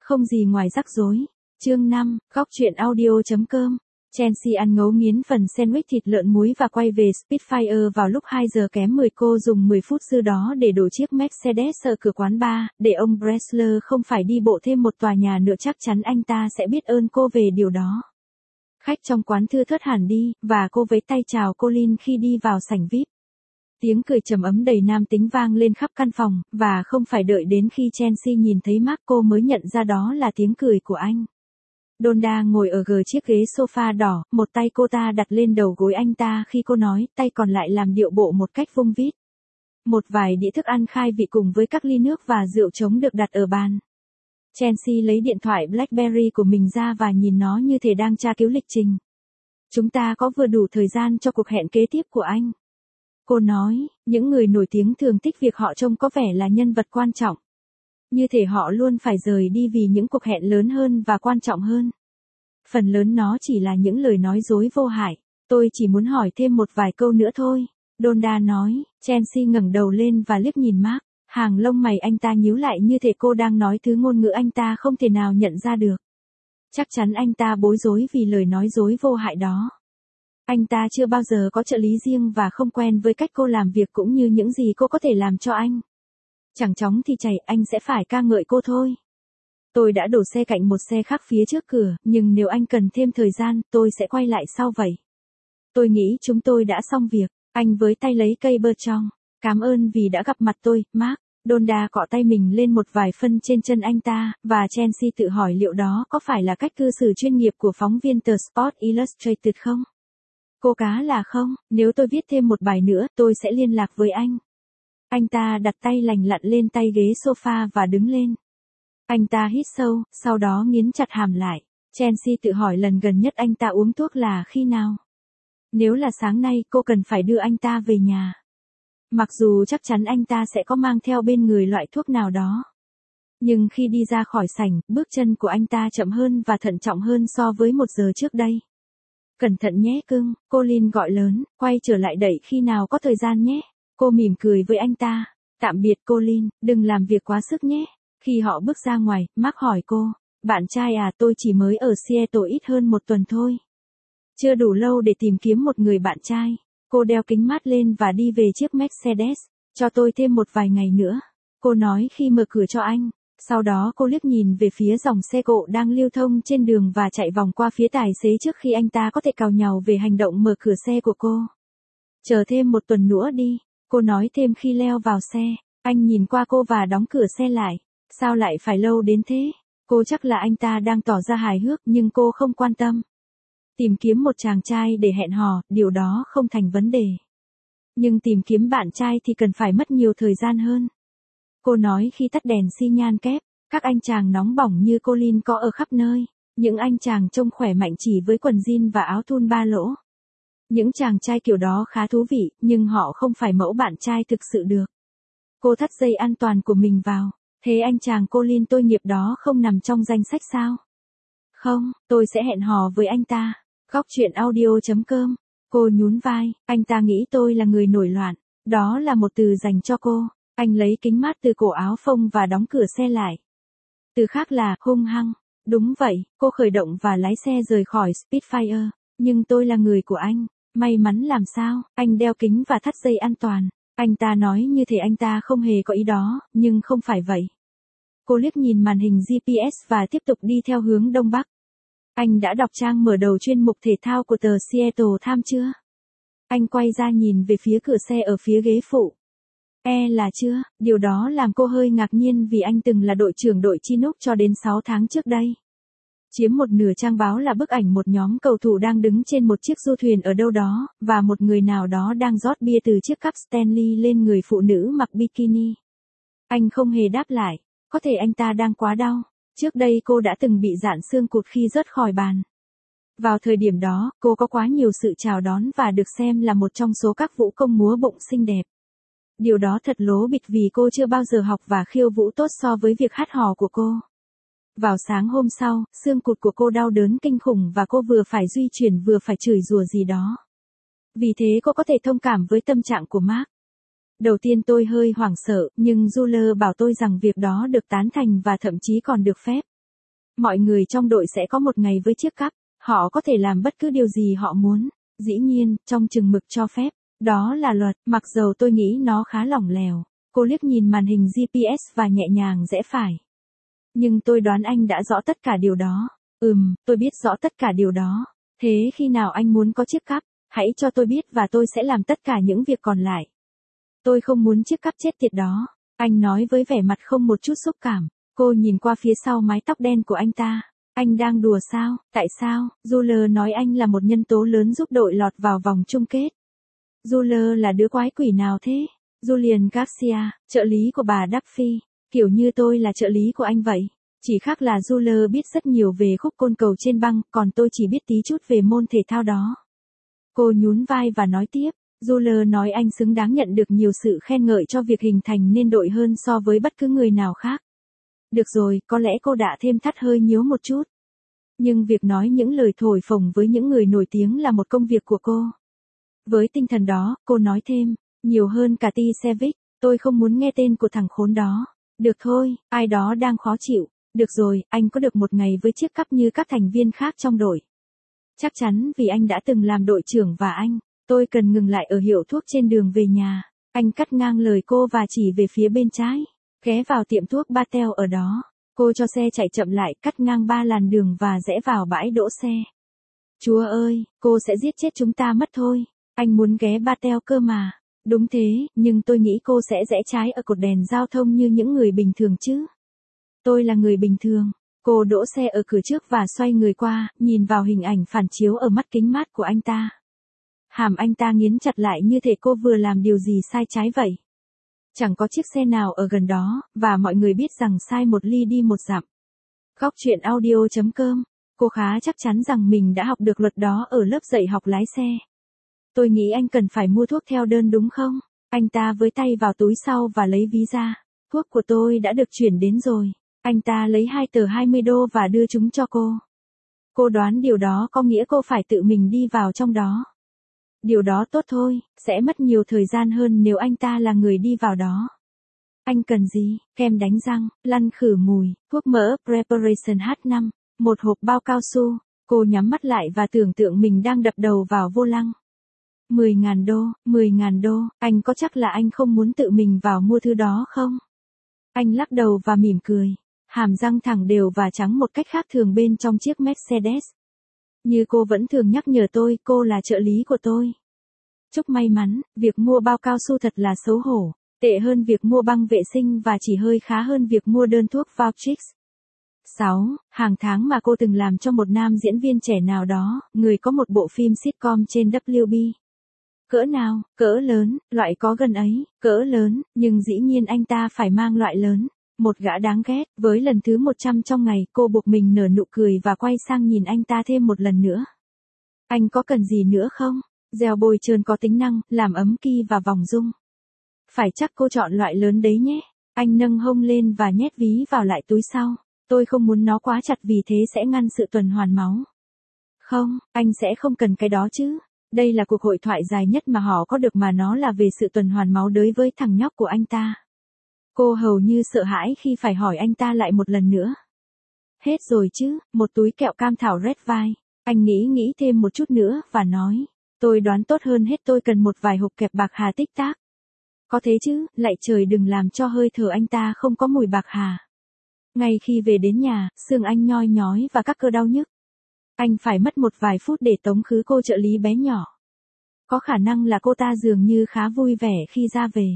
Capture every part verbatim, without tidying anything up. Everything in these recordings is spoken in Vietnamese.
Không gì ngoài rắc rối. Chương năm, góc truyện audio chấm com. Chelsea ăn ngấu nghiến phần sandwich thịt lợn muối và quay về Spitfire vào lúc hai giờ kém mười. Cô dùng mười phút dư đó để đổ chiếc Mercedes ở cửa quán bar, để ông Bressler không phải đi bộ thêm một tòa nhà nữa. Chắc chắn anh ta sẽ biết ơn cô về điều đó. Khách trong quán thưa thớt hẳn đi, và cô vẫy tay chào Colin khi đi vào sảnh vi ai pi. Tiếng cười trầm ấm đầy nam tính vang lên khắp căn phòng, và không phải đợi đến khi Chelsea nhìn thấy Mark cô mới nhận ra đó là tiếng cười của anh. Donda ngồi ở gờ chiếc ghế sofa đỏ, một tay cô ta đặt lên đầu gối anh ta khi cô nói, tay còn lại làm điệu bộ một cách vung vít. Một vài đĩa thức ăn khai vị cùng với các ly nước và rượu trống được đặt ở bàn. Chelsea lấy điện thoại BlackBerry của mình ra và nhìn nó như thể đang tra cứu lịch trình. Chúng ta có vừa đủ thời gian cho cuộc hẹn kế tiếp của anh. Cô nói, những người nổi tiếng thường thích việc họ trông có vẻ là nhân vật quan trọng. Như thể họ luôn phải rời đi vì những cuộc hẹn lớn hơn và quan trọng hơn. Phần lớn nó chỉ là những lời nói dối vô hại. Tôi chỉ muốn hỏi thêm một vài câu nữa thôi. Donda nói. Chelsea ngẩng đầu lên và liếc nhìn Mark. Hàng lông mày anh ta nhíu lại như thể cô đang nói thứ ngôn ngữ anh ta không thể nào nhận ra được. Chắc chắn anh ta bối rối vì lời nói dối vô hại đó. Anh ta chưa bao giờ có trợ lý riêng và không quen với cách cô làm việc cũng như những gì cô có thể làm cho anh. Chẳng chóng thì chảy, anh sẽ phải ca ngợi cô thôi. Tôi đã đổ xe cạnh một xe khác phía trước cửa, nhưng nếu anh cần thêm thời gian, tôi sẽ quay lại sau vậy. Tôi nghĩ chúng tôi đã xong việc. Anh với tay lấy cây bơ trong. Cảm ơn vì đã gặp mặt tôi, Mark. Donda cọ tay mình lên một vài phân trên chân anh ta, và Chelsea tự hỏi liệu đó có phải là cách cư xử chuyên nghiệp của phóng viên tờ Sports Illustrated không? Cô cá là không, nếu tôi viết thêm một bài nữa, tôi sẽ liên lạc với anh. Anh ta đặt tay lành lặn lên tay ghế sofa và đứng lên. Anh ta hít sâu, sau đó nghiến chặt hàm lại. Chelsea tự hỏi lần gần nhất anh ta uống thuốc là khi nào. Nếu là sáng nay, cô cần phải đưa anh ta về nhà. Mặc dù chắc chắn anh ta sẽ có mang theo bên người loại thuốc nào đó. Nhưng khi đi ra khỏi sảnh, bước chân của anh ta chậm hơn và thận trọng hơn so với một giờ trước đây. Cẩn thận nhé cưng, Colin gọi lớn, quay trở lại đẩy khi nào có thời gian nhé. Cô mỉm cười với anh ta. Tạm biệt Colin, đừng làm việc quá sức nhé. Khi họ bước ra ngoài, Mark hỏi cô, bạn trai à, tôi chỉ mới ở Seattle ít hơn một tuần thôi. Chưa đủ lâu để tìm kiếm một người bạn trai. Cô đeo kính mát lên và đi về chiếc Mercedes. Cho tôi thêm một vài ngày nữa. Cô nói khi mở cửa cho anh. Sau đó cô liếc nhìn về phía dòng xe cộ đang lưu thông trên đường và chạy vòng qua phía tài xế trước khi anh ta có thể càu nhàu về hành động mở cửa xe của cô. Chờ thêm một tuần nữa đi. Cô nói thêm khi leo vào xe. Anh nhìn qua cô và đóng cửa xe lại. Sao lại phải lâu đến thế? Cô chắc là anh ta đang tỏ ra hài hước nhưng cô không quan tâm. Tìm kiếm một chàng trai để hẹn hò, điều đó không thành vấn đề. Nhưng tìm kiếm bạn trai thì cần phải mất nhiều thời gian hơn. Cô nói khi tắt đèn xi nhan kép, các anh chàng nóng bỏng như Colin có ở khắp nơi. Những anh chàng trông khỏe mạnh chỉ với quần jean và áo thun ba lỗ. Những chàng trai kiểu đó khá thú vị, nhưng họ không phải mẫu bạn trai thực sự được. Cô thắt dây an toàn của mình vào. Thế anh chàng Colin tôi nghiệp đó không nằm trong danh sách sao? Không, tôi sẽ hẹn hò với anh ta. Góc truyện audio chấm com. Cô nhún vai, anh ta nghĩ tôi là người nổi loạn. Đó là một từ dành cho cô. Anh lấy kính mát từ cổ áo phông và đóng cửa xe lại. Từ khác là hung hăng. Đúng vậy, cô khởi động và lái xe rời khỏi Spitfire. Nhưng tôi là người của anh. May mắn làm sao? Anh đeo kính và thắt dây an toàn. Anh ta nói như thể anh ta không hề có ý đó, nhưng không phải vậy. Cô liếc nhìn màn hình giê pê ét và tiếp tục đi theo hướng đông bắc. Anh đã đọc trang mở đầu chuyên mục thể thao của tờ Seattle Times chưa? Anh quay ra nhìn về phía cửa xe ở phía ghế phụ. E là chưa, điều đó làm cô hơi ngạc nhiên vì anh từng là đội trưởng đội Chinook cho đến sáu tháng trước đây. Chiếm một nửa trang báo là bức ảnh một nhóm cầu thủ đang đứng trên một chiếc du thuyền ở đâu đó, và một người nào đó đang rót bia từ chiếc cắp Stanley lên người phụ nữ mặc bikini. Anh không hề đáp lại, có thể anh ta đang quá đau. Trước đây cô đã từng bị giãn xương cụt khi rớt khỏi bàn. Vào thời điểm đó, cô có quá nhiều sự chào đón và được xem là một trong số các vũ công múa bụng xinh đẹp. Điều đó thật lố bịch vì cô chưa bao giờ học và khiêu vũ tốt so với việc hát hò của cô. Vào sáng hôm sau, xương cụt của cô đau đớn kinh khủng và cô vừa phải di chuyển vừa phải chửi rủa gì đó. Vì thế cô có thể thông cảm với tâm trạng của Mark. Đầu tiên tôi hơi hoảng sợ, nhưng Juler bảo tôi rằng việc đó được tán thành và thậm chí còn được phép. Mọi người trong đội sẽ có một ngày với chiếc cắp, họ có thể làm bất cứ điều gì họ muốn, dĩ nhiên, trong chừng mực cho phép, đó là luật, mặc dầu tôi nghĩ nó khá lỏng lẻo. Cô liếc nhìn màn hình giê pê ét và nhẹ nhàng rẽ phải. Nhưng tôi đoán anh đã rõ tất cả điều đó. Ừm, tôi biết rõ tất cả điều đó. Thế khi nào anh muốn có chiếc cắp, hãy cho tôi biết và tôi sẽ làm tất cả những việc còn lại. Tôi không muốn chiếc cắp chết tiệt đó. Anh nói với vẻ mặt không một chút xúc cảm. Cô nhìn qua phía sau mái tóc đen của anh ta. Anh đang đùa sao? Tại sao? Juler nói anh là một nhân tố lớn giúp đội lọt vào vòng chung kết. Juler là đứa quái quỷ nào thế? Julian Garcia, trợ lý của bà Duffy. Kiểu như tôi là trợ lý của anh vậy. Chỉ khác là Juler biết rất nhiều về khúc côn cầu trên băng, còn tôi chỉ biết tí chút về môn thể thao đó. Cô nhún vai và nói tiếp. Juler nói anh xứng đáng nhận được nhiều sự khen ngợi cho việc hình thành nên đội hơn so với bất cứ người nào khác. Được rồi, có lẽ cô đã thêm thắt hơi nhíu một chút. Nhưng việc nói những lời thổi phồng với những người nổi tiếng là một công việc của cô. Với tinh thần đó, cô nói thêm, nhiều hơn cả Tisevic, tôi không muốn nghe tên của thằng khốn đó. Được thôi, ai đó đang khó chịu. Được rồi, anh có được một ngày với chiếc cắp như các thành viên khác trong đội. Chắc chắn vì anh đã từng làm đội trưởng và anh, tôi cần ngừng lại ở hiệu thuốc trên đường về nhà. Anh cắt ngang lời cô và chỉ về phía bên trái. Ghé vào tiệm thuốc Batel ở đó. Cô cho xe chạy chậm lại, cắt ngang ba làn đường và rẽ vào bãi đỗ xe. Chúa ơi, cô sẽ giết chết chúng ta mất thôi. Anh muốn ghé Batel cơ mà. Đúng thế, nhưng tôi nghĩ cô sẽ rẽ trái ở cột đèn giao thông như những người bình thường chứ. Tôi là người bình thường. Cô đỗ xe ở cửa trước và xoay người qua, nhìn vào hình ảnh phản chiếu ở mắt kính mát của anh ta. Hàm anh ta nghiến chặt lại như thể cô vừa làm điều gì sai trái vậy. Chẳng có chiếc xe nào ở gần đó, và mọi người biết rằng sai một ly đi một dặm. Góc chuyện audio chấm com. Cô khá chắc chắn rằng mình đã học được luật đó ở lớp dạy học lái xe. Tôi nghĩ anh cần phải mua thuốc theo đơn đúng không? Anh ta với tay vào túi sau và lấy ví ra. Thuốc của tôi đã được chuyển đến rồi. Anh ta lấy hai tờ hai mươi đô và đưa chúng cho cô. Cô đoán điều đó có nghĩa cô phải tự mình đi vào trong đó. Điều đó tốt thôi, sẽ mất nhiều thời gian hơn nếu anh ta là người đi vào đó. Anh cần gì? Kem đánh răng, lăn khử mùi, thuốc mỡ Preparation H năm, một hộp bao cao su. Cô nhắm mắt lại và tưởng tượng mình đang đập đầu vào vô lăng. mười ngàn đô, mười ngàn đô, anh có chắc là anh không muốn tự mình vào mua thứ đó không? Anh lắc đầu và mỉm cười. Hàm răng thẳng đều và trắng một cách khác thường bên trong chiếc Mercedes. Như cô vẫn thường nhắc nhở tôi, cô là trợ lý của tôi. Chúc may mắn, việc mua bao cao su thật là xấu hổ. Tệ hơn việc mua băng vệ sinh và chỉ hơi khá hơn việc mua đơn thuốc Valtrix. sáu. Hàng tháng mà cô từng làm cho một nam diễn viên trẻ nào đó, người có một bộ phim sitcom trên W B. Cỡ nào, cỡ lớn, loại có gần ấy, cỡ lớn, nhưng dĩ nhiên anh ta phải mang loại lớn. Một gã đáng ghét, với lần thứ một trăm trong ngày, cô buộc mình nở nụ cười và quay sang nhìn anh ta thêm một lần nữa. Anh có cần gì nữa không? Gel bôi trơn có tính năng, làm ấm ki và vòng dung. Phải chắc cô chọn loại lớn đấy nhé. Anh nâng hông lên và nhét ví vào lại túi sau. Tôi không muốn nó quá chặt vì thế sẽ ngăn sự tuần hoàn máu. Không, anh sẽ không cần cái đó chứ. Đây là cuộc hội thoại dài nhất mà họ có được mà nó là về sự tuần hoàn máu đối với thằng nhóc của anh ta. Cô hầu như sợ hãi khi phải hỏi anh ta lại một lần nữa. Hết rồi chứ, một túi kẹo cam thảo Red Vine. Anh nghĩ nghĩ thêm một chút nữa và nói. Tôi đoán tốt hơn hết tôi cần một vài hộp kẹp bạc hà tích tác. Có thế chứ, lạy trời đừng làm cho hơi thở anh ta không có mùi bạc hà. Ngay khi về đến nhà, xương anh nhoi nhói và các cơ đau nhức. Anh phải mất một vài phút để tống khứ cô trợ lý bé nhỏ. Có khả năng là cô ta dường như khá vui vẻ khi ra về.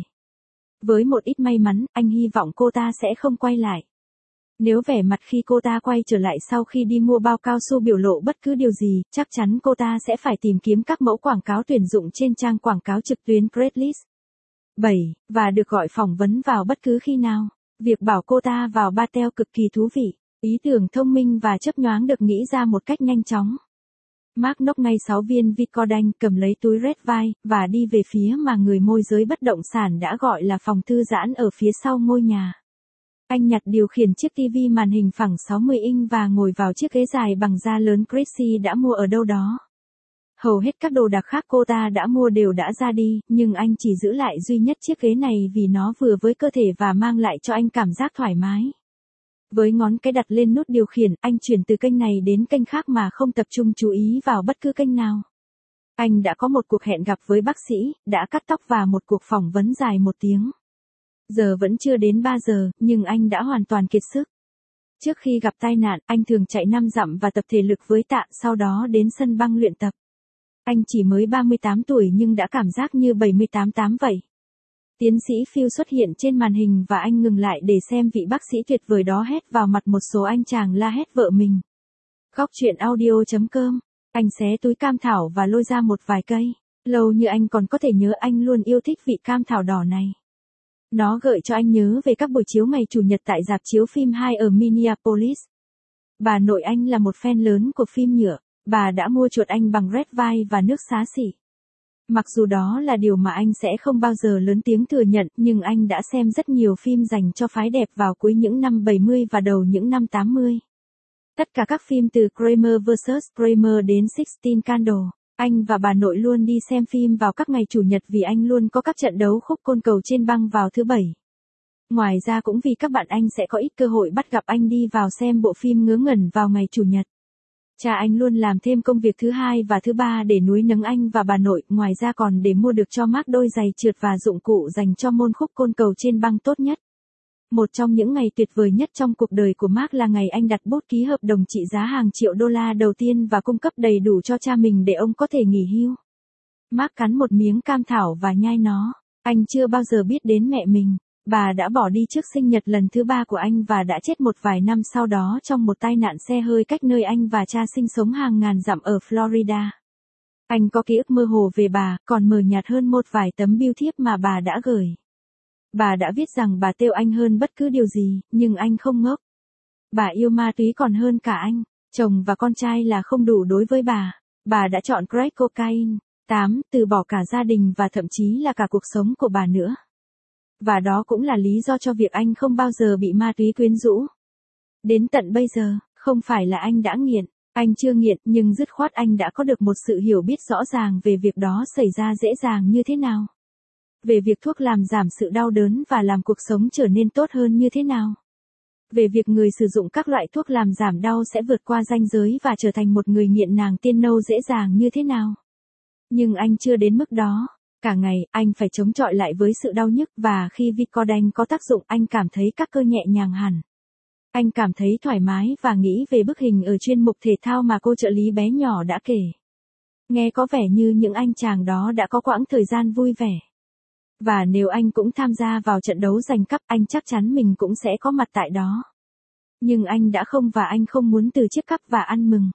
Với một ít may mắn, anh hy vọng cô ta sẽ không quay lại. Nếu vẻ mặt khi cô ta quay trở lại sau khi đi mua bao cao su biểu lộ bất cứ điều gì, chắc chắn cô ta sẽ phải tìm kiếm các mẫu quảng cáo tuyển dụng trên trang quảng cáo trực tuyến Craigslist. bảy. Và được gọi phỏng vấn vào bất cứ khi nào. Việc bảo cô ta vào Batel cực kỳ thú vị. Ý tưởng thông minh và chớp nhoáng được nghĩ ra một cách nhanh chóng. Mark nốc ngay sáu viên Vicodin, cầm lấy túi Red Vine, và đi về phía mà người môi giới bất động sản đã gọi là phòng thư giãn ở phía sau ngôi nhà. Anh nhặt điều khiển chiếc tivi màn hình phẳng sáu mươi inch và ngồi vào chiếc ghế dài bằng da lớn Chrissy đã mua ở đâu đó. Hầu hết các đồ đạc khác cô ta đã mua đều đã ra đi, nhưng anh chỉ giữ lại duy nhất chiếc ghế này vì nó vừa với cơ thể và mang lại cho anh cảm giác thoải mái. Với ngón cái đặt lên nút điều khiển, anh chuyển từ kênh này đến kênh khác mà không tập trung chú ý vào bất cứ kênh nào. Anh đã có một cuộc hẹn gặp với bác sĩ, đã cắt tóc và một cuộc phỏng vấn dài một tiếng. Giờ vẫn chưa đến ba giờ, nhưng anh đã hoàn toàn kiệt sức. Trước khi gặp tai nạn, anh thường chạy năm dặm và tập thể lực với Tạ, sau đó đến sân băng luyện tập. Anh chỉ mới ba mươi tám tuổi nhưng đã cảm giác như bảy mươi tám tám vậy. Tiến sĩ Phil xuất hiện trên màn hình và anh ngừng lại để xem vị bác sĩ tuyệt vời đó hét vào mặt một số anh chàng la hét vợ mình. Góc truyện audio chấm com. Anh xé túi cam thảo và lôi ra một vài cây. Lâu như anh còn có thể nhớ, anh luôn yêu thích vị cam thảo đỏ này. Nó gợi cho anh nhớ về các buổi chiếu ngày Chủ nhật tại rạp chiếu phim hai ở Minneapolis. Bà nội anh là một fan lớn của phim nhựa. Bà đã mua chuột anh bằng Red Vine và nước xá xỉ. Mặc dù đó là điều mà anh sẽ không bao giờ lớn tiếng thừa nhận, nhưng anh đã xem rất nhiều phim dành cho phái đẹp vào cuối những năm bảy mươi và đầu những năm tám mươi. Tất cả các phim từ Kramer versus. Kramer đến Sixteen Candles. Anh và bà nội luôn đi xem phim vào các ngày Chủ nhật vì anh luôn có các trận đấu khúc côn cầu trên băng vào thứ Bảy. Ngoài ra cũng vì các bạn anh sẽ có ít cơ hội bắt gặp anh đi vào xem bộ phim ngớ ngẩn vào ngày Chủ nhật. Cha anh luôn làm thêm công việc thứ hai và thứ ba để nuôi nấng anh và bà nội, ngoài ra còn để mua được cho Mark đôi giày trượt và dụng cụ dành cho môn khúc côn cầu trên băng tốt nhất. Một trong những ngày tuyệt vời nhất trong cuộc đời của Mark là ngày anh đặt bút ký hợp đồng trị giá hàng triệu đô la đầu tiên và cung cấp đầy đủ cho cha mình để ông có thể nghỉ hưu. Mark cắn một miếng cam thảo và nhai nó. Anh chưa bao giờ biết đến mẹ mình. Bà đã bỏ đi trước sinh nhật lần thứ ba của anh và đã chết một vài năm sau đó trong một tai nạn xe hơi cách nơi anh và cha sinh sống hàng ngàn dặm ở Florida. Anh có ký ức mơ hồ về bà, còn mờ nhạt hơn một vài tấm bưu thiếp mà bà đã gửi. Bà đã viết rằng bà trêu anh hơn bất cứ điều gì, nhưng anh không ngốc. Bà yêu ma túy còn hơn cả anh, chồng và con trai là không đủ đối với bà. Bà đã chọn crack cocaine. tám. Từ bỏ cả gia đình và thậm chí là cả cuộc sống của bà nữa. Và đó cũng là lý do cho việc anh không bao giờ bị ma túy quyến rũ. Đến tận bây giờ, không phải là anh đã nghiện, anh chưa nghiện, nhưng dứt khoát anh đã có được một sự hiểu biết rõ ràng về việc đó xảy ra dễ dàng như thế nào. Về việc thuốc làm giảm sự đau đớn và làm cuộc sống trở nên tốt hơn như thế nào. Về việc người sử dụng các loại thuốc làm giảm đau sẽ vượt qua ranh giới và trở thành một người nghiện nàng tiên nâu dễ dàng như thế nào. Nhưng anh chưa đến mức đó. Cả ngày, anh phải chống chọi lại với sự đau nhức và khi Vicodin có tác dụng anh cảm thấy các cơ nhẹ nhàng hẳn. Anh cảm thấy thoải mái và nghĩ về bức hình ở chuyên mục thể thao mà cô trợ lý bé nhỏ đã kể. Nghe có vẻ như những anh chàng đó đã có quãng thời gian vui vẻ. Và nếu anh cũng tham gia vào trận đấu giành cúp, anh chắc chắn mình cũng sẽ có mặt tại đó. Nhưng anh đã không và anh không muốn từ chiếc cúp và ăn mừng.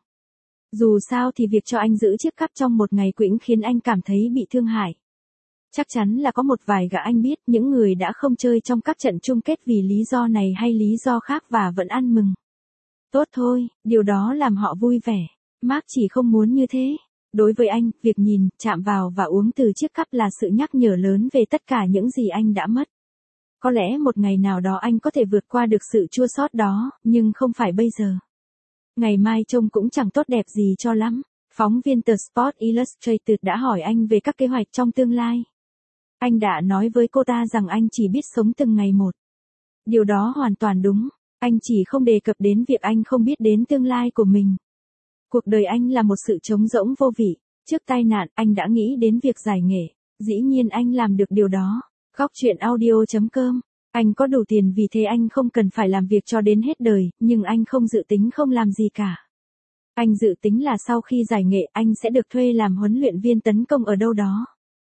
Dù sao thì việc cho anh giữ chiếc cúp trong một ngày cũng khiến anh cảm thấy bị thương hại. Chắc chắn là có một vài gã anh biết, những người đã không chơi trong các trận chung kết vì lý do này hay lý do khác và vẫn ăn mừng. Tốt thôi, điều đó làm họ vui vẻ. Mark chỉ không muốn như thế. Đối với anh, việc nhìn, chạm vào và uống từ chiếc cúp là sự nhắc nhở lớn về tất cả những gì anh đã mất. Có lẽ một ngày nào đó anh có thể vượt qua được sự chua xót đó, nhưng không phải bây giờ. Ngày mai trông cũng chẳng tốt đẹp gì cho lắm. Phóng viên tờ Sports Illustrated đã hỏi anh về các kế hoạch trong tương lai. Anh đã nói với cô ta rằng anh chỉ biết sống từng ngày một. Điều đó hoàn toàn đúng. Anh chỉ không đề cập đến việc anh không biết đến tương lai của mình. Cuộc đời anh là một sự trống rỗng vô vị. Trước tai nạn, anh đã nghĩ đến việc giải nghệ. Dĩ nhiên anh làm được điều đó. Góc truyện audio chấm com. Anh có đủ tiền vì thế anh không cần phải làm việc cho đến hết đời, nhưng anh không dự tính không làm gì cả. Anh dự tính là sau khi giải nghệ anh sẽ được thuê làm huấn luyện viên tấn công ở đâu đó.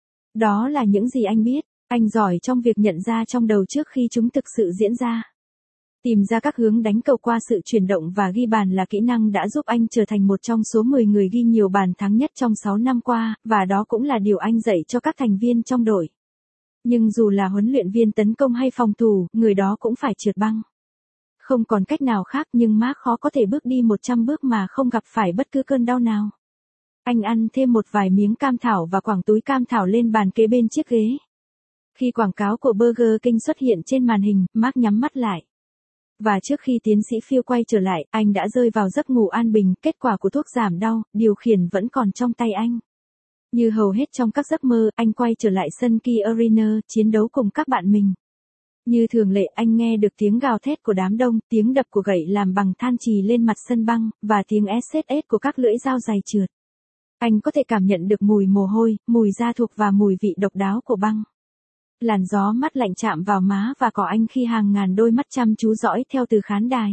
Đó là những gì anh biết. Anh giỏi trong việc nhận ra trong đầu trước khi chúng thực sự diễn ra. Tìm ra các hướng đánh cầu qua sự chuyển động và ghi bàn là kỹ năng đã giúp anh trở thành một trong số mười người ghi nhiều bàn thắng nhất trong sáu năm qua, và đó cũng là điều anh dạy cho các thành viên trong đội. Nhưng dù là huấn luyện viên tấn công hay phòng thủ, người đó cũng phải trượt băng. Không còn cách nào khác, nhưng Mark khó có thể bước đi một trăm bước mà không gặp phải bất cứ cơn đau nào. Anh ăn thêm một vài miếng cam thảo và quẳng túi cam thảo lên bàn kế bên chiếc ghế. Khi quảng cáo của Burger King xuất hiện trên màn hình, Mark nhắm mắt lại. Và trước khi tiến sĩ Phil quay trở lại, anh đã rơi vào giấc ngủ an bình, kết quả của thuốc giảm đau, điều khiển vẫn còn trong tay anh. Như hầu hết trong các giấc mơ, anh quay trở lại sân Key Arena, chiến đấu cùng các bạn mình. Như thường lệ anh nghe được tiếng gào thét của đám đông, tiếng đập của gậy làm bằng than chì lên mặt sân băng, và tiếng ét ét ét của các lưỡi dao dài trượt. Anh có thể cảm nhận được mùi mồ hôi, mùi da thuộc và mùi vị độc đáo của băng. Làn gió mát lạnh chạm vào má và cỏ anh khi hàng ngàn đôi mắt chăm chú dõi theo từ khán đài.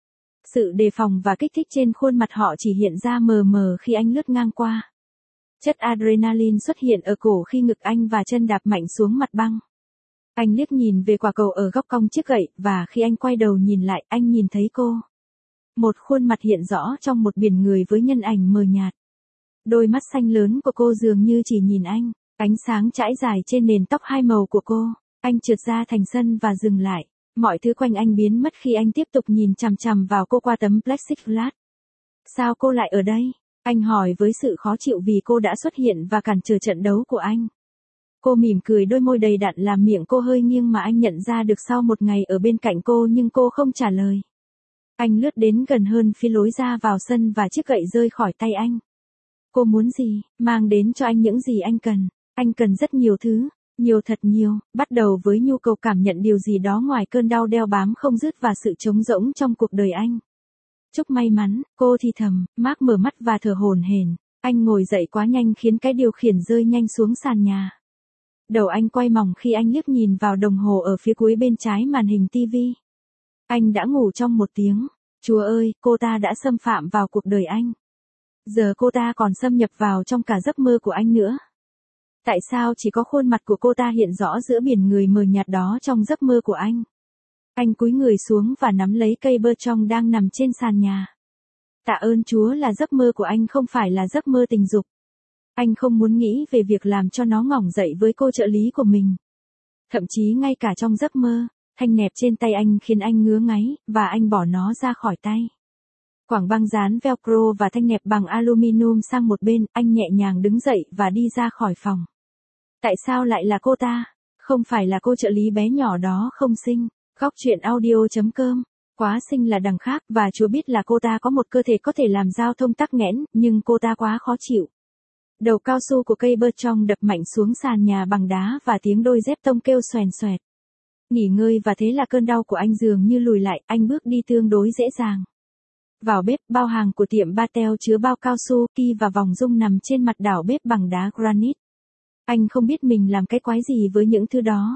Sự đề phòng và kích thích trên khuôn mặt họ chỉ hiện ra mờ mờ khi anh lướt ngang qua. Chất adrenaline xuất hiện ở cổ khi ngực anh và chân đạp mạnh xuống mặt băng. Anh liếc nhìn về quả cầu ở góc cong chiếc gậy, và khi anh quay đầu nhìn lại, anh nhìn thấy cô. Một khuôn mặt hiện rõ trong một biển người với nhân ảnh mờ nhạt. Đôi mắt xanh lớn của cô dường như chỉ nhìn anh, ánh sáng trải dài trên nền tóc hai màu của cô. Anh trượt ra thành sân và dừng lại. Mọi thứ quanh anh biến mất khi anh tiếp tục nhìn chằm chằm vào cô qua tấm plexiglass. Sao cô lại ở đây? Anh hỏi với sự khó chịu vì cô đã xuất hiện và cản trở trận đấu của anh. Cô mỉm cười, đôi môi đầy đặn làm miệng cô hơi nghiêng mà anh nhận ra được sau một ngày ở bên cạnh cô, nhưng cô không trả lời. Anh lướt đến gần hơn phía lối ra vào sân và chiếc gậy rơi khỏi tay anh. Cô muốn gì? Mang đến cho anh những gì anh cần. Anh cần rất nhiều thứ, nhiều thật nhiều, bắt đầu với nhu cầu cảm nhận điều gì đó ngoài cơn đau đeo bám không dứt và sự trống rỗng trong cuộc đời anh. Chúc may mắn, cô thì thầm. Mark mở mắt và thở hổn hển. Anh ngồi dậy quá nhanh khiến cái điều khiển rơi nhanh xuống sàn nhà. Đầu anh quay mòng khi anh liếc nhìn vào đồng hồ ở phía cuối bên trái màn hình tivi. Anh đã ngủ trong một tiếng. Chúa ơi, cô ta đã xâm phạm vào cuộc đời anh. Giờ cô ta còn xâm nhập vào trong cả giấc mơ của anh nữa. Tại sao chỉ có khuôn mặt của cô ta hiện rõ giữa biển người mờ nhạt đó trong giấc mơ của anh? Anh cúi người xuống và nắm lấy cây bơ trong đang nằm trên sàn nhà. Tạ ơn Chúa là giấc mơ của anh không phải là giấc mơ tình dục. Anh không muốn nghĩ về việc làm cho nó ngỏng dậy với cô trợ lý của mình. Thậm chí ngay cả trong giấc mơ, thanh nẹp trên tay anh khiến anh ngứa ngáy, và anh bỏ nó ra khỏi tay. Quảng băng dán velcro và thanh nẹp bằng aluminum sang một bên, anh nhẹ nhàng đứng dậy và đi ra khỏi phòng. Tại sao lại là cô ta? Không phải là cô trợ lý bé nhỏ đó không xinh. Góc truyện audio chấm com. Quá xinh là đằng khác, và Chúa biết là cô ta có một cơ thể có thể làm giao thông tắc nghẽn, nhưng cô ta quá khó chịu. Đầu cao su của cây bơ trong đập mạnh xuống sàn nhà bằng đá và tiếng đôi dép tông kêu xoèn xoẹt. Nghỉ ngơi và thế là cơn đau của anh dường như lùi lại, anh bước đi tương đối dễ dàng. Vào bếp, bao hàng của tiệm Patel chứa bao cao su, ki và vòng dung nằm trên mặt đảo bếp bằng đá granite. Anh không biết mình làm cái quái gì với những thứ đó.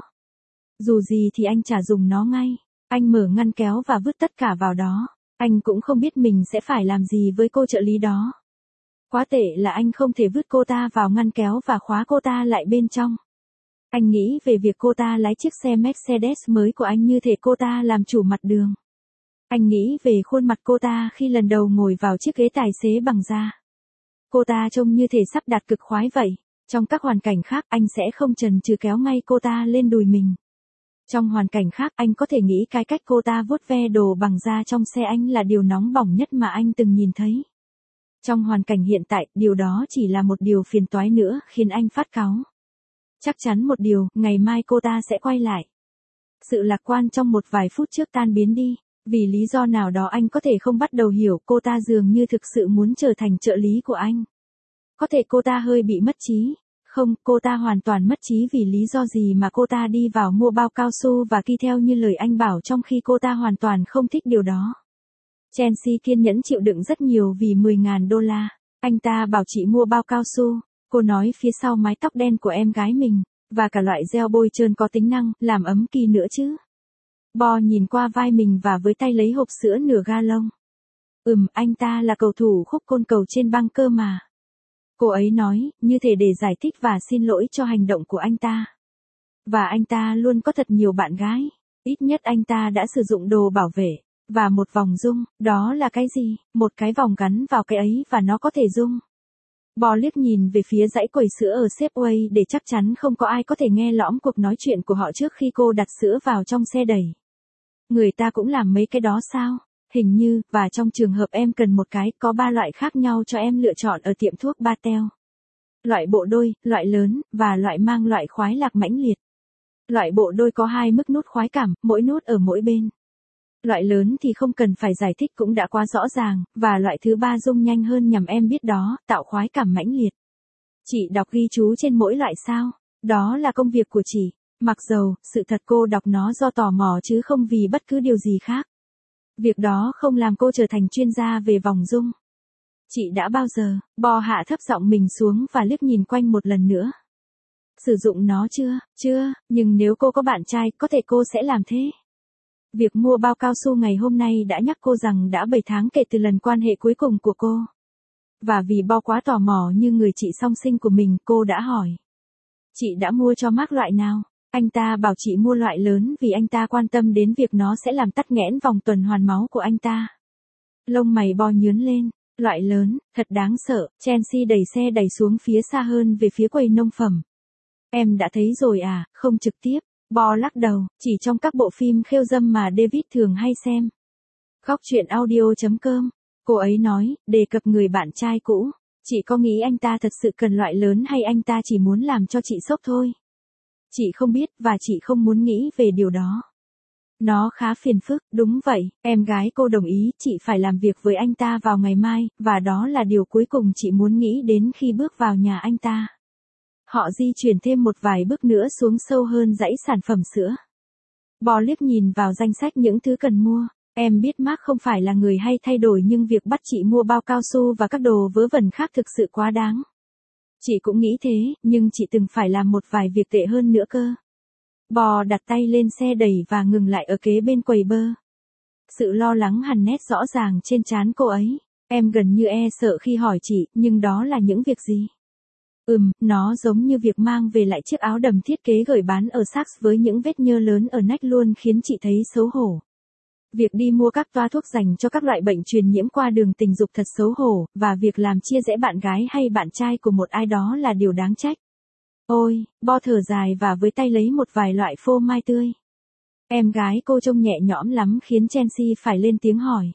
Dù gì thì anh chả dùng nó ngay. Anh mở ngăn kéo và vứt tất cả vào đó. Anh cũng không biết mình sẽ phải làm gì với cô trợ lý đó. Quá tệ là anh không thể vứt cô ta vào ngăn kéo và khóa cô ta lại bên trong. Anh nghĩ về việc cô ta lái chiếc xe Mercedes mới của anh như thể cô ta làm chủ mặt đường. Anh nghĩ về khuôn mặt cô ta khi lần đầu ngồi vào chiếc ghế tài xế bằng da. Cô ta trông như thể sắp đạt cực khoái vậy. Trong các hoàn cảnh khác anh sẽ không chần chừ kéo ngay cô ta lên đùi mình. Trong hoàn cảnh khác anh có thể nghĩ cái cách cô ta vuốt ve đồ bằng da trong xe anh là điều nóng bỏng nhất mà anh từng nhìn thấy. Trong hoàn cảnh hiện tại, điều đó chỉ là một điều phiền toái nữa khiến anh phát cáu. Chắc chắn một điều, ngày mai cô ta sẽ quay lại. Sự lạc quan trong một vài phút trước tan biến đi. Vì lý do nào đó anh có thể không bắt đầu hiểu cô ta dường như thực sự muốn trở thành trợ lý của anh. Có thể cô ta hơi bị mất trí. Không, cô ta hoàn toàn mất trí vì lý do gì mà cô ta đi vào mua bao cao su và ki theo như lời anh bảo trong khi cô ta hoàn toàn không thích điều đó. Chelsea kiên nhẫn chịu đựng rất nhiều vì mười nghìn đô la. Anh ta bảo chị mua bao cao su. Cô nói phía sau mái tóc đen của em gái mình. Và cả loại gel bôi trơn có tính năng làm ấm kỳ nữa chứ. Bo nhìn qua vai mình và với tay lấy hộp sữa nửa ga lông. Ừm, anh ta là cầu thủ khúc côn cầu trên băng cơ mà. Cô ấy nói, như thể để giải thích và xin lỗi cho hành động của anh ta. Và anh ta luôn có thật nhiều bạn gái. Ít nhất anh ta đã sử dụng đồ bảo vệ. Và một vòng dung, đó là cái gì? Một cái vòng gắn vào cái ấy và nó có thể dung. Bo liếc nhìn về phía dãy quầy sữa ở Safeway để chắc chắn không có ai có thể nghe lõm cuộc nói chuyện của họ trước khi cô đặt sữa vào trong xe đẩy. Người ta cũng làm mấy cái đó sao? Hình như, và trong trường hợp em cần một cái, có ba loại khác nhau cho em lựa chọn ở tiệm thuốc Patel. Loại bộ đôi, loại lớn, và loại mang loại khoái lạc mãnh liệt. Loại bộ đôi có hai mức nút khoái cảm, mỗi nút ở mỗi bên. Loại lớn thì không cần phải giải thích cũng đã quá rõ ràng, và loại thứ ba rung nhanh hơn nhằm em biết đó, tạo khoái cảm mãnh liệt. Chị đọc ghi chú trên mỗi loại sao? Đó là công việc của chị. Mặc dầu, sự thật cô đọc nó do tò mò chứ không vì bất cứ điều gì khác. Việc đó không làm cô trở thành chuyên gia về vòng dung. Chị đã bao giờ, Bo hạ thấp giọng mình xuống và liếc nhìn quanh một lần nữa. Sử dụng nó chưa? Chưa, nhưng nếu cô có bạn trai, có thể cô sẽ làm thế. Việc mua bao cao su ngày hôm nay đã nhắc cô rằng đã bảy tháng kể từ lần quan hệ cuối cùng của cô. Và vì Bo quá tò mò như người chị song sinh của mình, cô đã hỏi. Chị đã mua cho Mark loại nào? Anh ta bảo chị mua loại lớn vì anh ta quan tâm đến việc nó sẽ làm tắc nghẽn vòng tuần hoàn máu của anh ta. Lông mày Bo nhướng lên. Loại lớn, thật đáng sợ. Chelsea đẩy xe đẩy xuống phía xa hơn về phía quầy nông phẩm. Em đã thấy rồi à, không trực tiếp. Bo lắc đầu, chỉ trong các bộ phim khiêu dâm mà David thường hay xem. Góc truyện audio chấm com. Cô ấy nói, đề cập người bạn trai cũ. Chị có nghĩ anh ta thật sự cần loại lớn hay anh ta chỉ muốn làm cho chị sốc thôi? Chị không biết và chị không muốn nghĩ về điều đó. Nó khá phiền phức, đúng vậy, em gái cô đồng ý chị phải làm việc với anh ta vào ngày mai, và đó là điều cuối cùng chị muốn nghĩ đến khi bước vào nhà anh ta. Họ di chuyển thêm một vài bước nữa xuống sâu hơn dãy sản phẩm sữa. Bo liếc nhìn vào danh sách những thứ cần mua. Em biết Mark không phải là người hay thay đổi nhưng việc bắt chị mua bao cao su và các đồ vớ vẩn khác thực sự quá đáng. Chị cũng nghĩ thế, nhưng chị từng phải làm một vài việc tệ hơn nữa cơ. Bo đặt tay lên xe đẩy và ngừng lại ở kế bên quầy bơ. Sự lo lắng hằn nét rõ ràng trên trán cô ấy. Em gần như e sợ khi hỏi chị, nhưng đó là những việc gì? Ừm, nó giống như việc mang về lại chiếc áo đầm thiết kế gửi bán ở Saks với những vết nhơ lớn ở nách luôn khiến chị thấy xấu hổ. Việc đi mua các toa thuốc dành cho các loại bệnh truyền nhiễm qua đường tình dục thật xấu hổ, và việc làm chia rẽ bạn gái hay bạn trai của một ai đó là điều đáng trách. Ôi, Bo thở dài và với tay lấy một vài loại phô mai tươi. Em gái cô trông nhẹ nhõm lắm khiến Chelsea phải lên tiếng hỏi.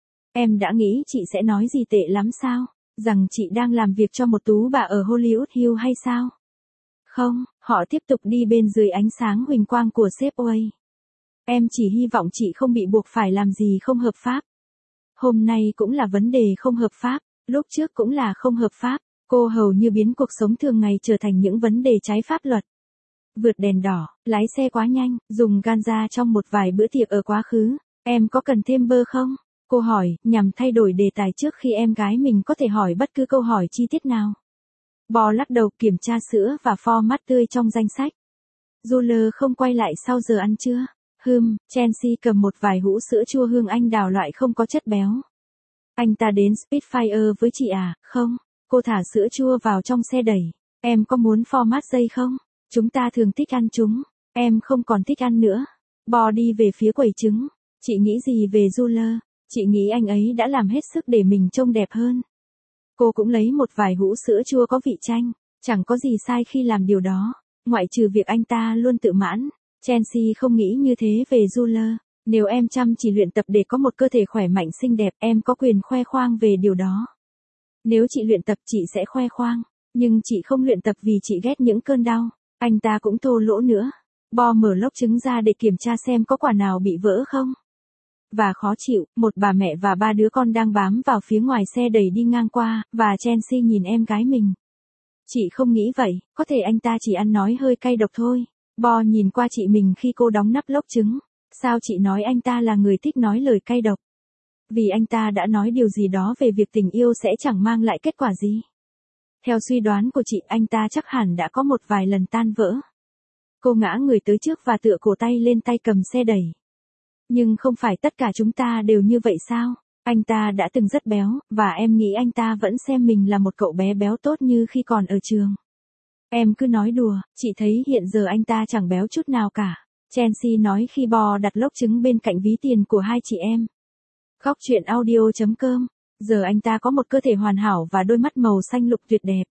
Em đã nghĩ chị sẽ nói gì tệ lắm sao? Rằng chị đang làm việc cho một tú bà ở Hollywood Hills hay sao? Không, họ tiếp tục đi bên dưới ánh sáng huỳnh quang của Safeway. Em chỉ hy vọng chị không bị buộc phải làm gì không hợp pháp. Hôm nay cũng là vấn đề không hợp pháp, lúc trước cũng là không hợp pháp. Cô hầu như biến cuộc sống thường ngày trở thành những vấn đề trái pháp luật. Vượt đèn đỏ, lái xe quá nhanh, dùng ganja trong một vài bữa tiệc ở quá khứ. Em có cần thêm bơ không? Cô hỏi, nhằm thay đổi đề tài trước khi em gái mình có thể hỏi bất cứ câu hỏi chi tiết nào. Bo lắc đầu kiểm tra sữa và format tươi trong danh sách. Juler không quay lại sau giờ ăn trưa. Hừm, Chelsea cầm một vài hũ sữa chua hương anh đào loại không có chất béo. Anh ta đến Spitfire với chị à, không? Cô thả sữa chua vào trong xe đẩy. Em có muốn format dây không? Chúng ta thường thích ăn chúng. Em không còn thích ăn nữa. Bo đi về phía quầy trứng. Chị nghĩ gì về Juler? Chị nghĩ anh ấy đã làm hết sức để mình trông đẹp hơn. Cô cũng lấy một vài hũ sữa chua có vị chanh. Chẳng có gì sai khi làm điều đó. Ngoại trừ việc anh ta luôn tự mãn. Chelsea không nghĩ như thế về Juler. Nếu em chăm chỉ luyện tập để có một cơ thể khỏe mạnh xinh đẹp, em có quyền khoe khoang về điều đó. Nếu chị luyện tập chị sẽ khoe khoang. Nhưng chị không luyện tập vì chị ghét những cơn đau. Anh ta cũng thô lỗ nữa. Bo mở lốc trứng ra để kiểm tra xem có quả nào bị vỡ không. Và khó chịu, một bà mẹ và ba đứa con đang bám vào phía ngoài xe đẩy đi ngang qua, và Chelsea nhìn em gái mình. Chị không nghĩ vậy, có thể anh ta chỉ ăn nói hơi cay độc thôi. Bo nhìn qua chị mình khi cô đóng nắp lốc trứng. Sao chị nói anh ta là người thích nói lời cay độc? Vì anh ta đã nói điều gì đó về việc tình yêu sẽ chẳng mang lại kết quả gì. Theo suy đoán của chị, anh ta chắc hẳn đã có một vài lần tan vỡ. Cô ngã người tới trước và tựa cổ tay lên tay cầm xe đẩy. Nhưng không phải tất cả chúng ta đều như vậy sao? Anh ta đã từng rất béo, và em nghĩ anh ta vẫn xem mình là một cậu bé béo tốt như khi còn ở trường. Em cứ nói đùa, chị thấy hiện giờ anh ta chẳng béo chút nào cả. Chelsea nói khi Bo đặt lốc trứng bên cạnh ví tiền của hai chị em. Góc truyện audio chấm com. Giờ anh ta có một cơ thể hoàn hảo và đôi mắt màu xanh lục tuyệt đẹp.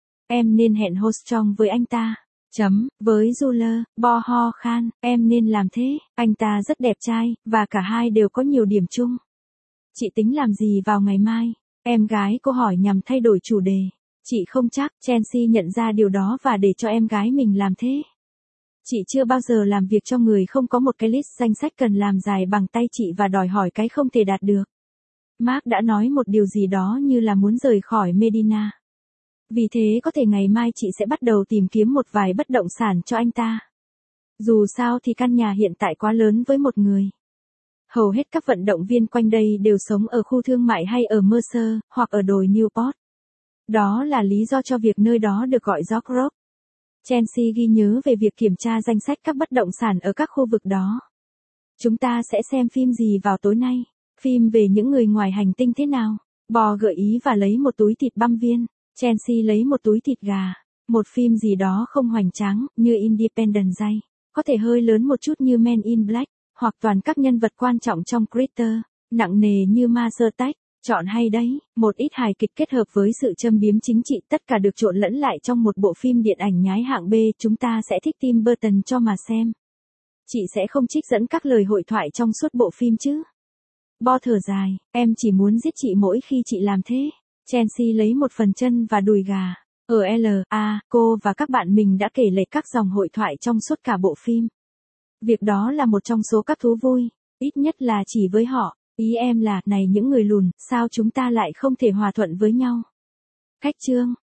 Em nên hẹn Armstrong với anh ta. Chấm, với Juler, Bo ho khan, em nên làm thế, anh ta rất đẹp trai, và cả hai đều có nhiều điểm chung. Chị tính làm gì vào ngày mai? Em gái cô hỏi nhằm thay đổi chủ đề. Chị không chắc, Chelsea nhận ra điều đó và để cho em gái mình làm thế. Chị chưa bao giờ làm việc cho người không có một cái list danh sách cần làm dài bằng tay chị và đòi hỏi cái không thể đạt được. Mark đã nói một điều gì đó như là muốn rời khỏi Medina. Vì thế có thể ngày mai chị sẽ bắt đầu tìm kiếm một vài bất động sản cho anh ta. Dù sao thì căn nhà hiện tại quá lớn với một người. Hầu hết các vận động viên quanh đây đều sống ở khu thương mại hay ở Mercer, hoặc ở đồi Newport. Đó là lý do cho việc nơi đó được gọi York Rock. Chelsea ghi nhớ về việc kiểm tra danh sách các bất động sản ở các khu vực đó. Chúng ta sẽ xem phim gì vào tối nay? Phim về những người ngoài hành tinh thế nào? Bò gợi ý và lấy một túi thịt băm viên. Chelsea lấy một túi thịt gà. Một phim gì đó không hoành tráng, như Independence Day. Có thể hơi lớn một chút như Men in Black, hoặc toàn các nhân vật quan trọng trong Critter, nặng nề như Master Tech. Chọn hay đấy, một ít hài kịch kết hợp với sự châm biếm chính trị, tất cả được trộn lẫn lại trong một bộ phim điện ảnh nhái hạng B. Chúng ta sẽ thích Tim Burton cho mà xem. Chị sẽ không trích dẫn các lời hội thoại trong suốt bộ phim chứ. Bo thở dài, em chỉ muốn giết chị mỗi khi chị làm thế. Chelsea lấy một phần chân và đùi gà. Ở L A, cô và các bạn mình đã kể lể các dòng hội thoại trong suốt cả bộ phim. Việc đó là một trong số các thú vui, ít nhất là chỉ với họ. Ý em là, này những người lùn, sao chúng ta lại không thể hòa thuận với nhau? Cách chương